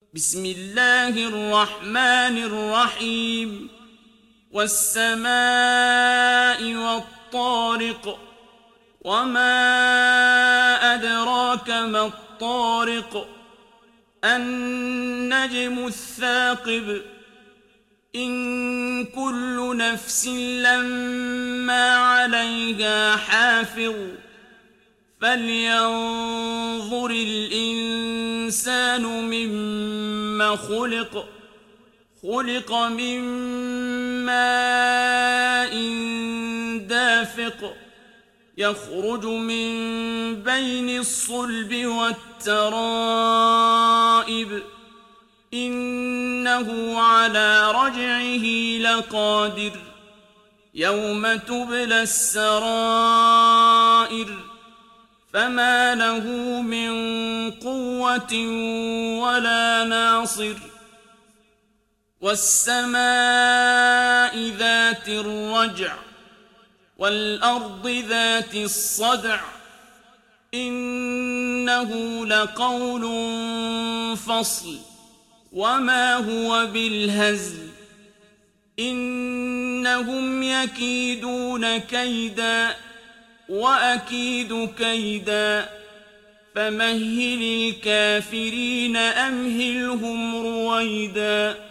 بسم الله الرحمن الرحيم والسماء والطارق وما أدراك ما الطارق النجم الثاقب إن كل نفس لما عليها حافظ فلينظر الإنسان مما خلق من ماء دافق يخرج من بين الصلب والترائب إنه على رجعه لقادر يوم تبلى السرائر فما له من قوة ولا ناصر والسماء ذات الرجع والأرض ذات الصدع إنه لقول فصل وما هو بالهزل إنهم يكيدون كيدا وأكيد كيدا فمهل الكافرين أمهلهم رويدا